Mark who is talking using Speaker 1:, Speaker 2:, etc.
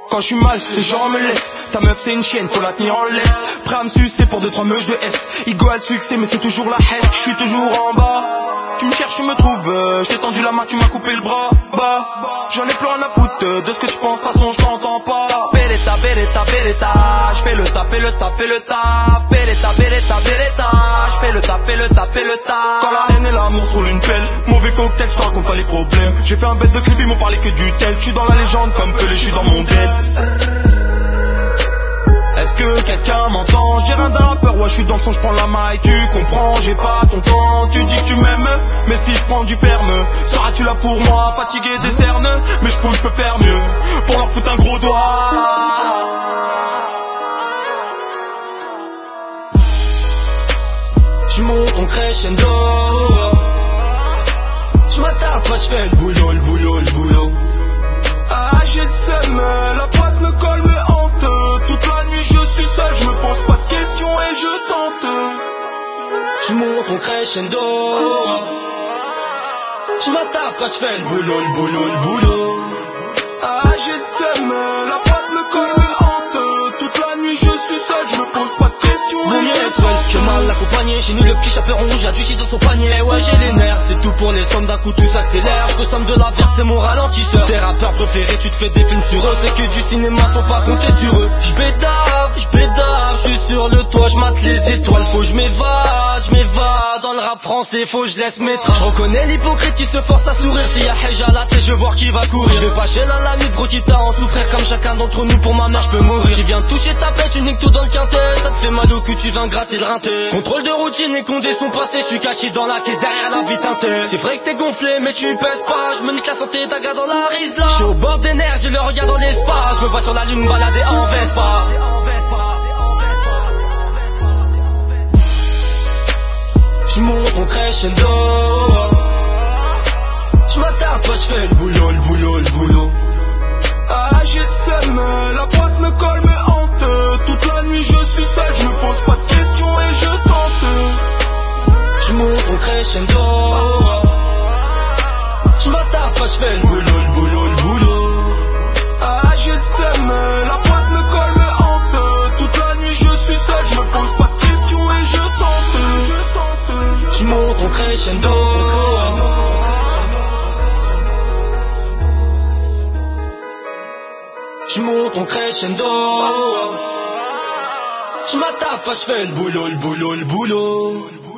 Speaker 1: Quand je suis mal, les gens me laissent. Ta meuf c'est une chienne, faut la tenir en laisse. Prêt à me sucer pour 2-3 meuches de S. Ego a le succès mais c'est toujours la haine. Je suis toujours en bas. Tu me cherches, tu me trouves. Je t'ai tendu la main, tu m'as coupé le bras. Bah, j'en ai plus rien à foutre de ce que tu penses, de toute façon je t'entends pas. Beretta, Beretta, Beretta. Je fais le taf, fais le taf, fais le taf. Beretta, Beretta, Beretta. Je fais le taf, fais le taf, fais le taf. Quand la haine et l'amour sont une pelle. Mauvais cocktail, je te raconte pas les problèmes. J'ai fait un bête de clip, ils m'ont parlé que du tel. Je suis dans la légende comme que je suis dans mon dead. Est-ce que quelqu'un m'entend? J'ai rien d'un rappeur, ouais je suis dans le son, je prends la maille. Tu comprends, j'ai pas ton temps. Tu dis que tu m'aimes, mais si je prends du perme, seras-tu là pour moi? Fatigué des cernes, mais je peux faire mieux. Pour leur foutre un gros doigt.
Speaker 2: Tu montes ton crescendo. Tu m'attardes, moi je fais le boulot, le boulot, le boulot.
Speaker 1: Ah j'ai le seum, la face me colle, me hante. Toute la nuit je suis seul, je me pose pas de questions et je tente.
Speaker 2: Tu montes ton crescendo. Tu m'attardes, moi je fais le boulot, le boulot, le boulot.
Speaker 1: Ah j'ai le seum, la face me colle, me hante. Toute la nuit je suis seul, je me pose pas de questions
Speaker 2: Vaut
Speaker 1: et
Speaker 2: mieux
Speaker 1: je
Speaker 2: être seul que mal accompagné. Chez nous le petit chaperon rouge a du shit dans son panier. Eh ouais j'ai les nerfs, c'est tout pour les sommes, d'un coup tout s'accélère. Je consomme de la verte, c'est mon ralentisseur. Tes rappeurs préférés, tu te fais des films sur eux. C'est que du cinéma, faut pas compter sur eux. J'bédave, je suis sur le toit, j'mate les étoiles. Faut que j'm'évade dans le rap français, faut que je laisse mes traces. J'reconnais l'hypocrite qui se force à sourire. S'il y a Hej à la tête, je veux voir qui va courir. Je vais fâcher la lamite, gros quitte à en souffrir. Comme chacun d'entre nous, pour ma mère j'peux mourir. Tu viens de toucher ta plaie, tu niques tout dans le quintet. Ça te fait mal au cul, tu viens gratter le rinté. Contrôle de routine, les condés sont passés. Je suis caché dans la caisse derrière la vie teintée. C'est vrai que t'es gonflé mais tu pèses pas. Je me nique la santé, ta gars dans la rise là. Je suis au bord des nerfs, j'ai le regard dans l'espace. Je me vois sur la lune balader en Vespa. Tu montes ton crescendo. Tu m'attardes, toi je fais le boulot, le boulot, le boulot.
Speaker 1: Ah j'ai le seum, la face me colle, me hante. Toute la nuit je suis seul, je me pose pas de questions et je tente.
Speaker 2: Tu montes ton crescendo. Tu m'attardes, toi je fais le boulot, le boulot, le boulot.
Speaker 1: Ah j'ai le seum, la face me colle, me hante. Toute la nuit je suis seul, je me pose pas de questions et je tente.
Speaker 2: Tu montes ton crescendo. Tu montes ton crescendo. Tu m'attardes, toi je fais le boulot, le boulot, le boulot.